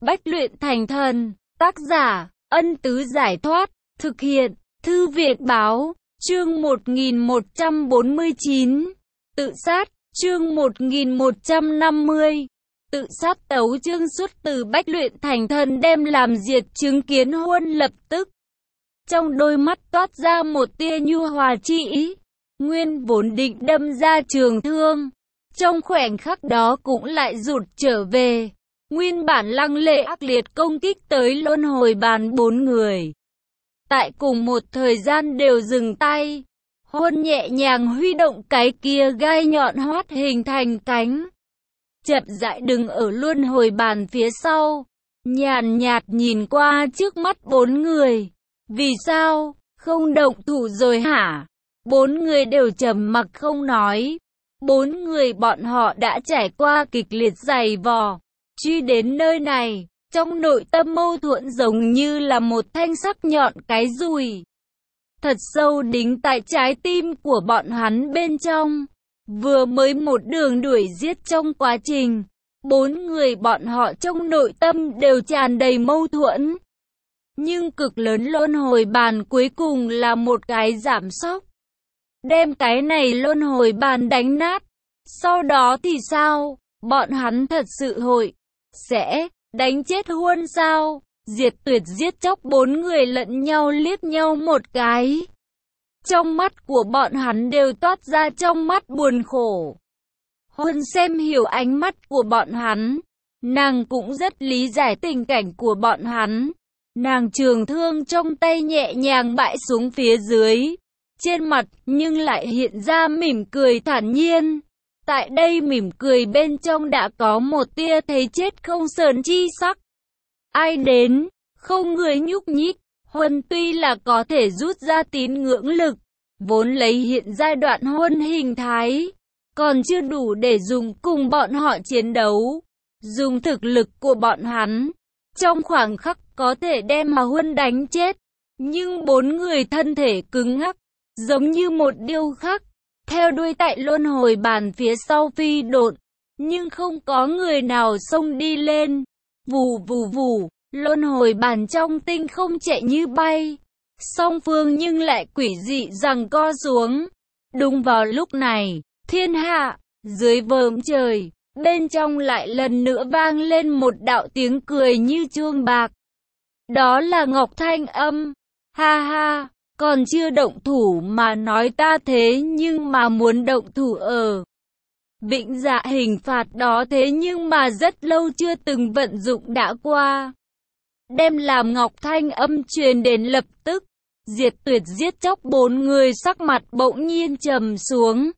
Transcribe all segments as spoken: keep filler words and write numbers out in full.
Bách luyện thành thần. Tác giả, Ân Tứ Giải Thoát. Thực hiện, Thư viện Báo. Chương một nghìn một trăm bốn mươi chín. Tự sát. Chương một nghìn một trăm năm mươi. Tự sát tấu chương xuất từ Bách luyện thành thần đem làm diệt chứng kiến Huân lập tức. Trong đôi mắt toát ra một tia nhu hòa chi ý. Nguyên vốn định đâm ra trường thương. Trong khoảnh khắc đó cũng lại rụt trở về. Nguyên bản lăng lệ ác liệt công kích tới luân hồi bàn bốn người. Tại cùng một thời gian đều dừng tay. Huân nhẹ nhàng huy động cái kia gai nhọn hoắt hình thành cánh. Chậm rãi đứng ở luân hồi bàn phía sau. Nhàn nhạt nhìn qua trước mắt bốn người. Vì sao, không động thủ rồi hả? Bốn người đều trầm mặc không nói. Bốn người bọn họ đã trải qua kịch liệt dày vò. Truy đến nơi này, trong nội tâm mâu thuẫn giống như là một thanh sắc nhọn cái dùi. Thật sâu đính tại trái tim của bọn hắn bên trong. Vừa mới một đường đuổi giết trong quá trình. Bốn người bọn họ trong nội tâm đều tràn đầy mâu thuẫn. Nhưng cực lớn luân hồi bàn cuối cùng là một cái giảm sóc. Đem cái này luân hồi bàn đánh nát. Sau đó thì sao? Bọn hắn thật sự hội sẽ đánh chết Huân sao? Diệt Tuyệt giết chóc bốn người lẫn nhau liếc nhau một cái. Trong mắt của bọn hắn đều toát ra trong mắt buồn khổ. Huân xem hiểu ánh mắt của bọn hắn. Nàng cũng rất lý giải tình cảnh của bọn hắn. Nàng trường thương trong tay nhẹ nhàng bãi xuống phía dưới. Trên mặt nhưng lại hiện ra mỉm cười thản nhiên. Tại đây mỉm cười bên trong đã có một tia thấy chết không sờn chi sắc. Ai đến, không người nhúc nhích. Huân tuy là có thể rút ra tín ngưỡng lực, vốn lấy hiện giai đoạn Huân hình thái, còn chưa đủ để dùng cùng bọn họ chiến đấu. Dùng thực lực của bọn hắn, trong khoảng khắc có thể đem mà Huân đánh chết. Nhưng bốn người thân thể cứng ngắc, giống như một điêu khắc. Theo đuôi tại luân hồi bàn phía sau phi độn, nhưng không có người nào xông đi lên. Vù vù vù, luân hồi bàn trong tinh không chạy như bay. Song phương nhưng lại quỷ dị giằng co xuống. Đúng vào lúc này, thiên hạ, dưới vòm trời, bên trong lại lần nữa vang lên một đạo tiếng cười như chuông bạc. Đó là Ngọc Thanh Âm. Ha ha. Còn chưa động thủ mà nói ta thế nhưng mà muốn động thủ ở Vĩnh Dạ hình phạt đó thế nhưng mà rất lâu chưa từng vận dụng đã qua. Đem làm Ngọc Thanh Âm truyền đến lập tức. Diệt Tuyệt giết chóc bốn người sắc mặt bỗng nhiên trầm xuống.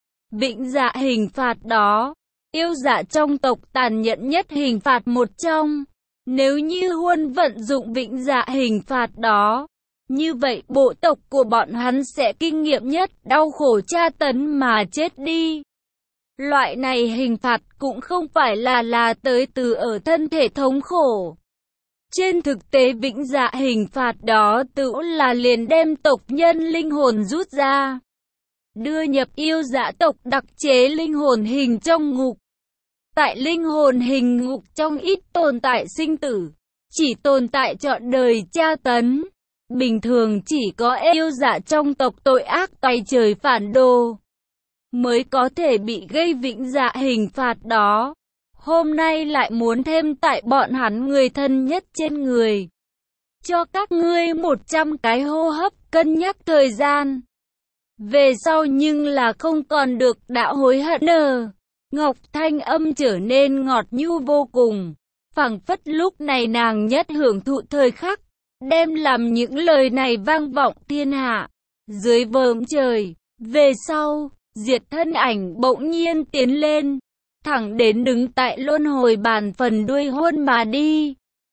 Vĩnh Dạ hình phạt đó, yêu dạ trong tộc tàn nhẫn nhất hình phạt một trong. Nếu như Huân vận dụng Vĩnh Dạ hình phạt đó, như vậy bộ tộc của bọn hắn sẽ kinh nghiệm nhất đau khổ tra tấn mà chết đi. Loại này hình phạt cũng không phải là là tới từ ở thân thể thống khổ. Trên thực tế Vĩnh Dạ hình phạt đó tự là liền đem tộc nhân linh hồn rút ra. Đưa nhập yêu dạ tộc đặc chế linh hồn hình trong ngục. Tại linh hồn hình ngục trong ít tồn tại sinh tử, chỉ tồn tại trọn đời tra tấn. Bình thường chỉ có yêu dạ trong tộc tội ác tay trời phản đồ mới có thể bị gây vĩnh dạ hình phạt đó. Hôm nay lại muốn thêm tại bọn hắn người thân nhất trên người. Cho các ngươi một trăm cái hô hấp cân nhắc thời gian. Về sau nhưng là không còn được đạo hối hận nờ. Ngọc Thanh Âm trở nên ngọt nhu vô cùng. Phảng phất lúc này nàng nhất hưởng thụ thời khắc. Đem làm những lời này vang vọng thiên hạ. Dưới vòm trời, về sau, Diệt thân ảnh bỗng nhiên tiến lên. Thẳng đến đứng tại luân hồi bàn phần đuôi Huân mà đi.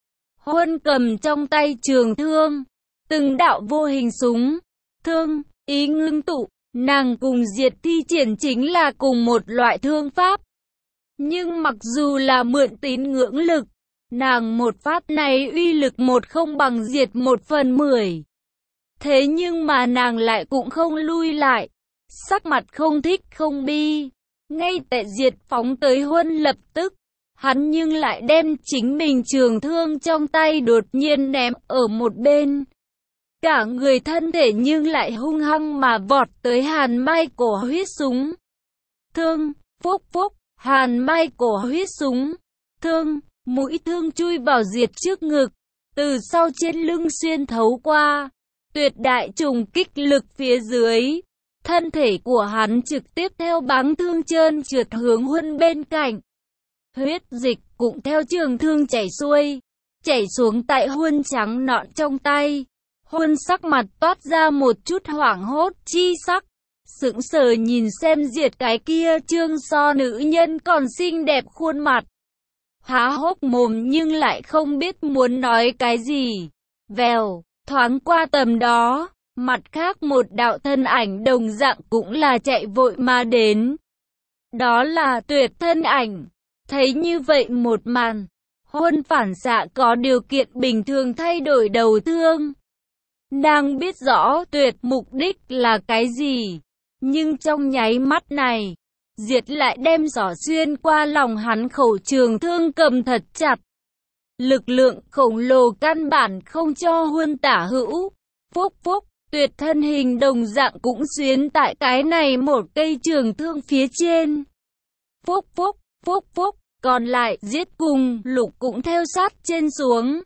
Huân cầm trong tay trường thương. Từng đạo vô hình súng, thương, ý ngưng tụ. Nàng cùng Diệt thi triển chính là cùng một loại thương pháp. Nhưng mặc dù là mượn tín ngưỡng lực, nàng một pháp này uy lực một không bằng Diệt một phần mười. Thế nhưng mà nàng lại cũng không lui lại. Sắc mặt không thích không bi. Ngay tại Diệt phóng tới Huân lập tức. hắn nhưng lại đem chính mình trường thương trong tay đột nhiên ném ở một bên. Cả người thân thể nhưng lại hung hăng mà vọt tới Hàn Mai cổ huyết súng. Thương, phúc phúc, Hàn Mai cổ huyết súng. Thương, mũi thương chui vào Diệt trước ngực, từ sau trên lưng xuyên thấu qua. Tuyệt đại trùng kích lực phía dưới. Thân thể của hắn trực tiếp theo báng thương trơn trượt hướng Huân bên cạnh. Huyết dịch cũng theo trường thương chảy xuôi, chảy xuống tại Huân trắng nõn trong tay. Huân sắc mặt toát ra một chút hoảng hốt chi sắc, sững sờ nhìn xem Diệt cái kia trương so nữ nhân còn xinh đẹp khuôn mặt. Há hốc mồm nhưng lại không biết muốn nói cái gì. Vèo, thoáng qua tầm đó, mặt khác một đạo thân ảnh đồng dạng cũng là chạy vội mà đến. Đó là Tuyệt thân ảnh. Thấy như vậy một màn, Huân phản xạ có điều kiện bình thường thay đổi đầu thương. Nàng biết rõ Tuyệt mục đích là cái gì, nhưng trong nháy mắt này, Diệt lại đem giỏ xuyên qua lòng hắn khẩu trường thương cầm thật chặt. Lực lượng khổng lồ căn bản không cho Huân tả hữu. Phúc phúc, Tuyệt thân hình đồng dạng cũng xuyến tại cái này một cây trường thương phía trên. Phúc phúc, phúc phúc, còn lại Giết cùng Lục cũng theo sát trên xuống.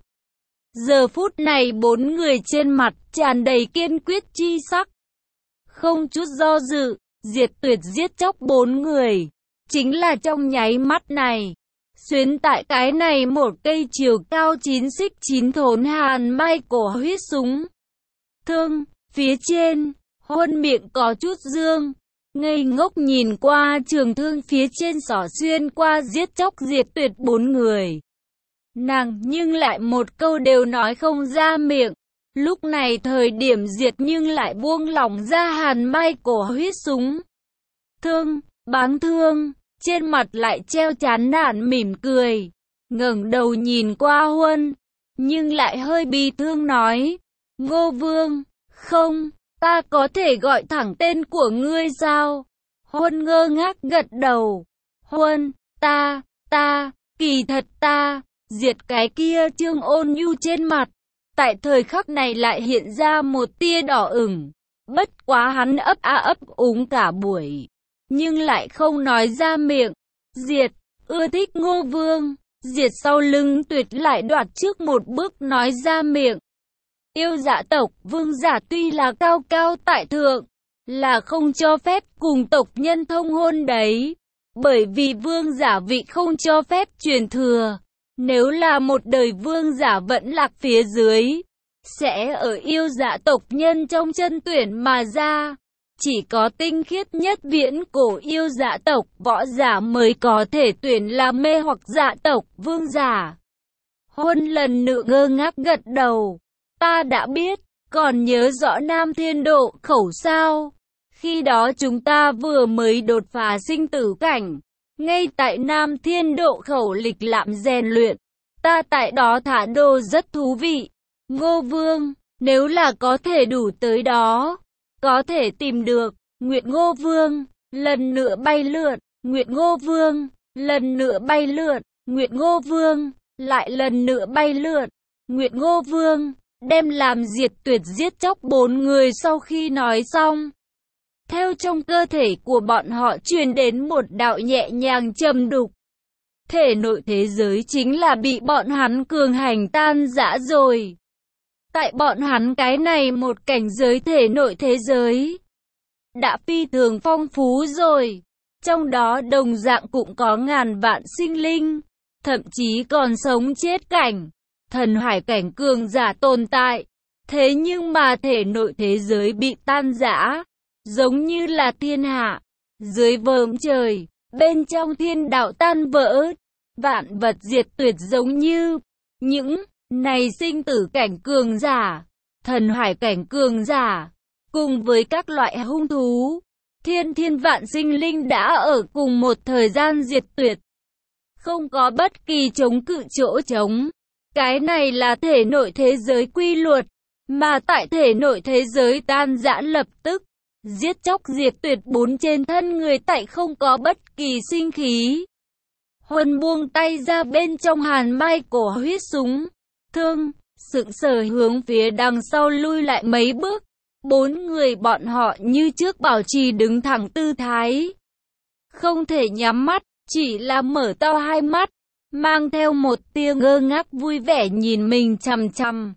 Giờ phút này bốn người trên mặt tràn đầy kiên quyết chi sắc. Không chút do dự, Diệt Tuyệt giết chóc bốn người. Chính là trong nháy mắt này, xuyến tại cái này một cây chiều cao chín xích chín thốn Hàn Mai cổ huyết súng. Thương, phía trên, Huân miệng có chút dương, ngây ngốc nhìn qua trường thương phía trên xỏ xuyên qua giết chóc Diệt Tuyệt bốn người. Nàng nhưng lại một câu đều nói không ra miệng. Lúc này thời điểm Diệt nhưng lại buông lỏng ra Hàn Mai cổ huyết súng. Thương, báng thương, trên mặt lại treo chán nản mỉm cười, ngẩng đầu nhìn qua Huân, nhưng lại hơi bi thương nói, Ngô Vương, không, ta có thể gọi thẳng tên của ngươi sao? Huân ngơ ngác gật đầu, Huân, ta, ta, kỳ thật ta, Diệt cái kia trương ôn nhu trên mặt, tại thời khắc này lại hiện ra một tia đỏ ửng, bất quá hắn ấp a ấp úng cả buổi, nhưng lại không nói ra miệng. Diệt, ưa thích Ngô Vương. Diệt sau lưng Tuyệt lại đoạt trước một bước nói ra miệng. Yêu Dạ tộc, vương giả tuy là cao cao tại thượng, là không cho phép cùng tộc nhân thông hôn đấy. Bởi vì vương giả vị không cho phép truyền thừa. Nếu là một đời vương giả vẫn lạc phía dưới, sẽ ở yêu Dạ tộc nhân trong chân tuyển mà ra. Chỉ có tinh khiết nhất viễn cổ yêu Dạ tộc võ giả mới có thể tuyển làm mê hoặc Dạ tộc vương giả. Huân lần nữa ngơ ngác gật đầu. Ta đã biết, còn nhớ rõ Nam Thiên Độ khẩu sao? Khi đó chúng ta vừa mới đột phá sinh tử cảnh. Ngay tại Nam Thiên Độ khẩu lịch lãm rèn luyện. Ta tại đó thả đồ rất thú vị. Ngô Vương, nếu là có thể đủ tới đó, có thể tìm được, Nguyệt Ngô Vương, lần nữa bay lượn, Nguyệt Ngô Vương, lần nữa bay lượn, Nguyệt Ngô Vương, lại lần nữa bay lượn, Nguyệt Ngô Vương, đem làm Diệt Tuyệt giết chóc bốn người sau khi nói xong. Theo trong cơ thể của bọn họ truyền đến một đạo nhẹ nhàng trầm đục. Thể nội thế giới chính là bị bọn hắn cường hành tan rã rồi. Tại bọn hắn cái này một cảnh giới thể nội thế giới đã phi thường phong phú rồi. Trong đó đồng dạng cũng có ngàn vạn sinh linh, thậm chí còn sống chết cảnh, thần hải cảnh cường giả tồn tại. Thế nhưng mà thể nội thế giới bị tan rã, giống như là thiên hạ dưới vòm trời, bên trong thiên đạo tan vỡ, vạn vật diệt tuyệt, giống như những này sinh tử cảnh cường giả, thần hải cảnh cường giả, cùng với các loại hung thú, thiên thiên vạn sinh linh đã ở cùng một thời gian diệt tuyệt. Không có bất kỳ chống cự chỗ trống. Cái này là thể nội thế giới quy luật, mà tại thể nội thế giới tan rã lập tức giết chóc diệt tuyệt bốn trên thân người, tại không có bất kỳ sinh khí. Huân buông tay ra, bên trong hàn mai cổ huyết súng thương, sững sờ hướng phía đằng sau lui lại mấy bước. Bốn người bọn họ như trước bảo trì đứng thẳng tư thái, không thể nhắm mắt, chỉ là mở to hai mắt, mang theo một tia ngơ ngác vui vẻ nhìn mình chằm chằm.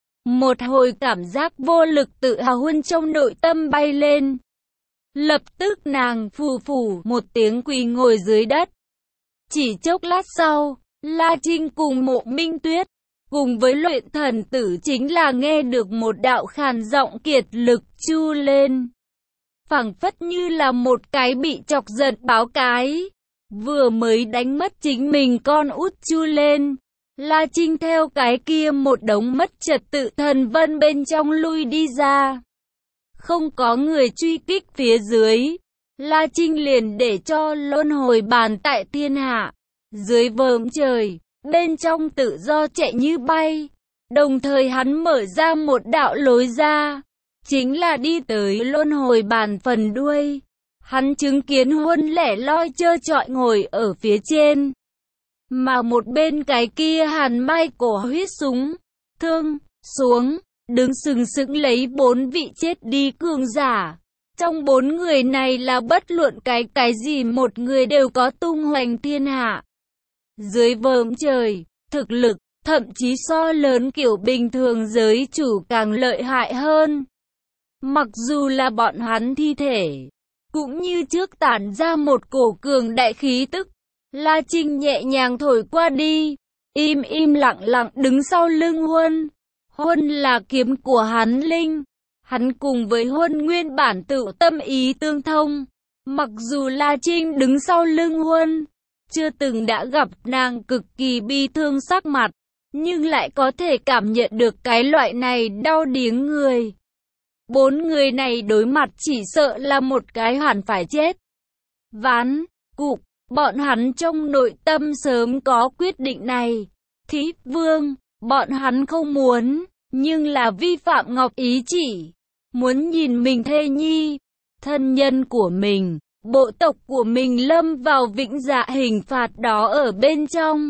Một hồi cảm giác vô lực tự hào Huân trong nội tâm bay lên. Lập tức nàng phù phù một tiếng quỳ ngồi dưới đất. Chỉ chốc lát sau, La Trinh cùng Mộ Minh Tuyết, cùng với luyện thần tử chính là nghe được một đạo khàn giọng kiệt lực chu lên. Phảng phất như là một cái bị chọc giận báo cái, vừa mới đánh mất chính mình con út chu lên. La Trinh theo cái kia một đống mất trật tự thần vân bên trong lui đi ra. Không có người truy kích phía dưới, La Trinh liền để cho luân hồi bàn tại thiên hạ, dưới vòm trời, bên trong tự do chạy như bay. Đồng thời hắn mở ra một đạo lối ra, chính là đi tới luân hồi bàn phần đuôi. Hắn chứng kiến Huân lẻ loi trơ trọi ngồi ở phía trên, mà một bên cái kia hàn mai cổ huyết súng thương xuống, đứng sừng sững lấy bốn vị chết đi cường giả. Trong bốn người này là bất luận cái cái gì một người đều có tung hoành thiên hạ. Dưới vòm trời, thực lực, thậm chí so lớn kiểu bình thường giới chủ càng lợi hại hơn. Mặc dù là bọn hắn thi thể, cũng như trước tản ra một cổ cường đại khí tức. La Trinh nhẹ nhàng thổi qua đi, im im lặng lặng đứng sau lưng Huân. Huân là kiếm của hắn linh. Hắn cùng với Huân nguyên bản tự tâm ý tương thông. Mặc dù La Trinh đứng sau lưng Huân, chưa từng đã gặp nàng cực kỳ bi thương sắc mặt, nhưng lại có thể cảm nhận được cái loại này đau điếng người. Bốn người này đối mặt chỉ sợ là một cái hoàn phải chết. Ván, cục, bọn hắn trong nội tâm sớm có quyết định này. Thí Vương, bọn hắn không muốn, nhưng là vi phạm Ngọc ý chỉ. Muốn nhìn mình thê nhi, thân nhân của mình, bộ tộc của mình lâm vào vĩnh dạ hình phạt đó ở bên trong.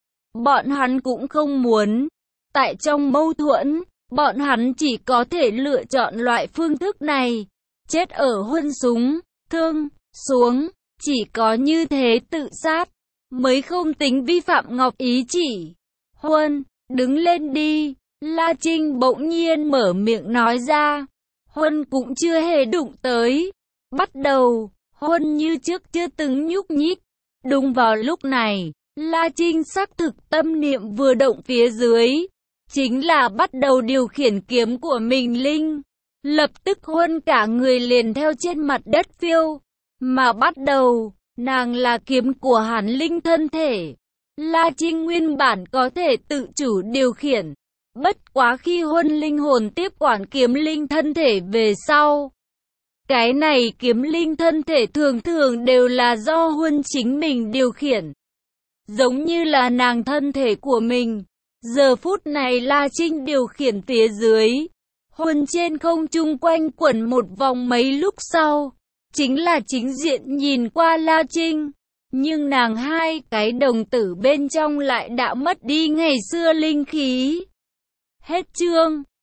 Bọn hắn cũng không muốn. Tại trong mâu thuẫn, bọn hắn chỉ có thể lựa chọn loại phương thức này. Chết ở Huân súng, thương, xuống. Chỉ có như thế tự sát, mới không tính vi phạm Ngọc ý chỉ. Huân, đứng lên đi. La Trinh bỗng nhiên mở miệng nói ra. Huân cũng chưa hề đụng tới. Bắt đầu, Huân như trước chưa từng nhúc nhích. Đúng vào lúc này, La Trinh xác thực tâm niệm vừa động phía dưới, chính là bắt đầu điều khiển kiếm của mình linh. Lập tức Huân cả người liền theo trên mặt đất phiêu, mà bắt đầu, nàng là kiếm của hắn linh thân thể. La Trinh nguyên bản có thể tự chủ điều khiển, bất quá khi Huân linh hồn tiếp quản kiếm linh thân thể về sau, cái này kiếm linh thân thể thường thường đều là do Huân chính mình điều khiển. Giống như là nàng thân thể của mình, giờ phút này La Trinh điều khiển phía dưới. Huân trên không trung quanh quẩn một vòng mấy lúc sau, chính là chính diện nhìn qua La Trinh. Nhưng nàng hai cái đồng tử bên trong lại đã mất đi ngày xưa linh khí. Hết chương.